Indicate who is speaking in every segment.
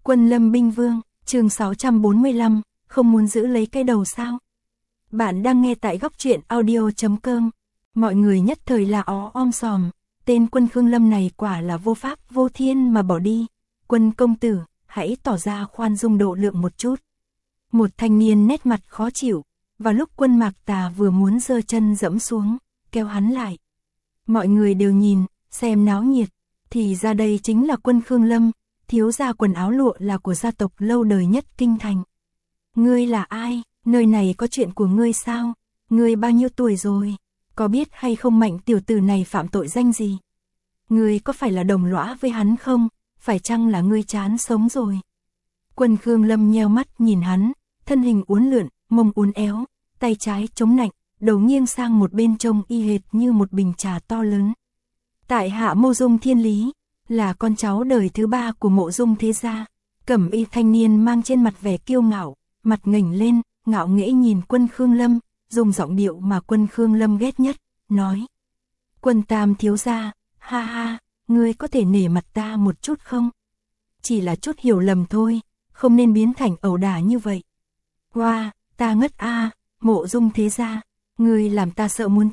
Speaker 1: Quân Lâm binh vương, chương 645, không muốn giữ lấy cái đầu sao? Bạn đang nghe tại góc truyện audio.com. Mọi người nhất thời là om sòm, tên Quân Khương Lâm này quả là vô pháp vô thiên mà bỏ đi. Quân công tử, hãy tỏ ra khoan dung độ lượng một chút. Một thanh niên nét mặt khó chịu, vào lúc Quân Mạc Tà vừa muốn giơ chân dẫm xuống, kéo hắn lại. Mọi người đều nhìn, xem náo nhiệt, thì ra đây chính là Quân Khương Lâm, thiếu gia quần áo lụa là của gia tộc lâu đời nhất kinh thành. Ngươi là ai? Nơi này có chuyện của ngươi sao? Ngươi bao nhiêu tuổi rồi? Có biết hay không Mạnh tiểu tử này phạm tội danh gì? Ngươi có phải là đồng lõa với hắn không? Phải chăng là ngươi chán sống rồi? Quân Khương Lâm nheo mắt nhìn hắn, thân hình uốn lượn, mông uốn éo, tay trái chống nạnh, đầu nghiêng sang một bên trông y hệt như một bình trà to lớn. Tại hạ Mộ Dung Thiên Lý, là con cháu đời thứ ba của Mộ Dung thế gia. Cẩm y thanh niên mang trên mặt vẻ kiêu ngạo, mặt ngẩng lên, ngạo nghễ nhìn Quân Khương Lâm, dùng giọng điệu mà Quân Khương Lâm ghét nhất, nói: Quân Tam thiếu gia, ha ha, ngươi có thể nể mặt ta một chút không? Chỉ là chút hiểu lầm thôi, không nên biến thành ẩu đả như vậy. Hoa, ta ngất a, Mộ Dung thế gia, ngươi làm ta sợ muốn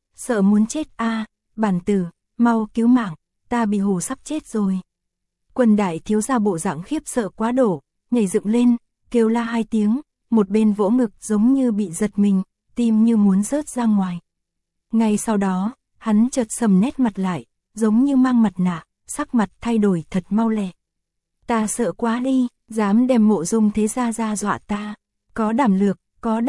Speaker 1: chết a, bản tử, mau cứu mạng, ta bị hù sắp chết rồi. Quân đại thiếu gia bộ dạng khiếp sợ quá đổ, nhảy dựng lên, kêu la hai tiếng, một bên vỗ ngực giống như bị giật mình, tim như muốn rớt ra ngoài. Ngay sau đó, hắn chợt sầm nét mặt lại, giống như mang mặt nạ, sắc mặt thay đổi thật mau lẹ. Ta sợ quá đi, dám đem Mộ Dung thế gia ra dọa ta, có đảm lược.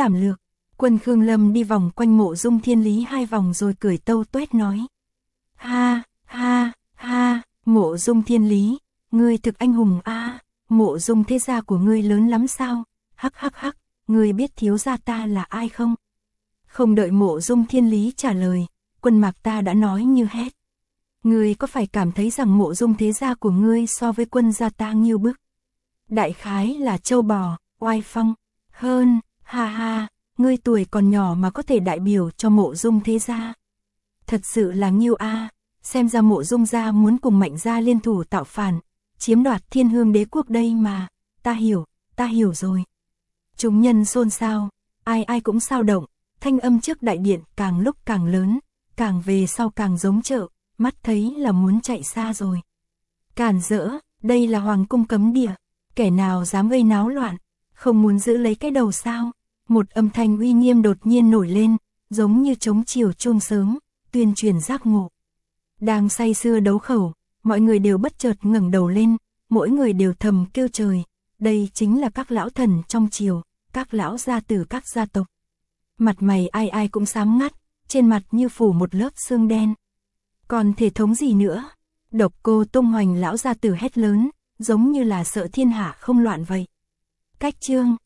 Speaker 1: Quân Khương Lâm đi vòng quanh Mộ Dung Thiên Lý 2 vòng rồi cười tâu tuét nói: Ha, ha, ha, Mộ Dung Thiên Lý, ngươi thực anh hùng a, Mộ Dung thế gia của ngươi lớn lắm sao? Hắc hắc hắc, ngươi biết thiếu gia ta là ai không? Không đợi Mộ Dung Thiên Lý trả lời, Quân Mạc ta đã nói như hét: Ngươi có phải cảm thấy rằng Mộ Dung thế gia của ngươi so với Quân gia ta nghiêu bức? Đại khái là trâu bò, oai phong hơn, ha ha, ngươi tuổi còn nhỏ mà có thể đại biểu cho Mộ Dung thế gia. Thật sự là nghiêu a, xem ra Mộ Dung gia muốn cùng Mạnh gia liên thủ tạo phản, chiếm đoạt Thiên Hương Đế quốc đây mà, ta hiểu rồi. Chúng nhân xôn xao, ai cũng xao động, thanh âm trước đại điện càng lúc càng lớn, càng về sau càng giống chợ, mắt thấy là muốn chạy xa rồi. Cản rỡ, đây là hoàng cung cấm địa, kẻ nào dám gây náo loạn, không muốn giữ lấy cái đầu sao? Một âm thanh uy nghiêm đột nhiên nổi lên, giống như trống chiều chuông sớm, tuyên truyền giác ngộ. Đang say sưa đấu khẩu, mọi người đều bất chợt ngẩng đầu lên, mỗi người đều thầm kêu trời, đây chính là các lão thần trong triều, các lão gia tử các gia tộc. Mặt mày ai cũng xám ngắt, trên mặt như phủ một lớp sương đen. Còn thể thống gì nữa? Độc Cô Tung Hoành lão gia tử hét lớn, giống như là sợ thiên hạ không loạn vậy. Cách chương